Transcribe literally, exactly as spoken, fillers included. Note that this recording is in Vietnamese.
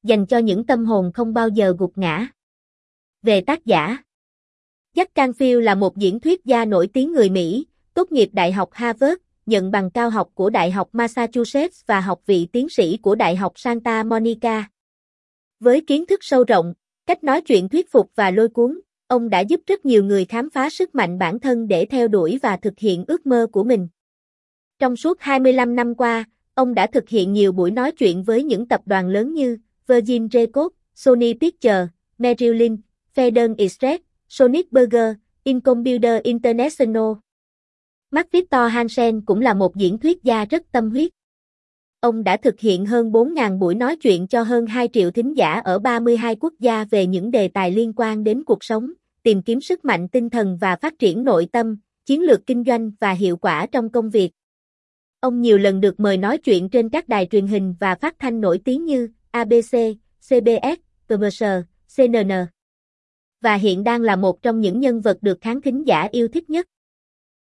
dành cho những tâm hồn không bao giờ gục ngã. Về tác giả, Jack Canfield là một diễn thuyết gia nổi tiếng người Mỹ, tốt nghiệp Đại học Harvard, nhận bằng cao học của Đại học Massachusetts và học vị tiến sĩ của Đại học Santa Monica. Với kiến thức sâu rộng, cách nói chuyện thuyết phục và lôi cuốn, ông đã giúp rất nhiều người khám phá sức mạnh bản thân để theo đuổi và thực hiện ước mơ của mình. Trong suốt hai mươi lăm năm qua, ông đã thực hiện nhiều buổi nói chuyện với những tập đoàn lớn như Virgin Records, Sony Pictures, Merrill Lynch, Federal Express, Sonic Burger, Incomputer International. Mark Victor Hansen cũng là một diễn thuyết gia rất tâm huyết. Ông đã thực hiện hơn bốn nghìn buổi nói chuyện cho hơn hai triệu thính giả ở ba mươi hai quốc gia về những đề tài liên quan đến cuộc sống, tìm kiếm sức mạnh tinh thần và phát triển nội tâm, chiến lược kinh doanh và hiệu quả trong công việc. Ông nhiều lần được mời nói chuyện trên các đài truyền hình và phát thanh nổi tiếng như a bê xê, xê bê ét, tê vê ét, xê en en. Và hiện đang là một trong những nhân vật được khán thính giả yêu thích nhất.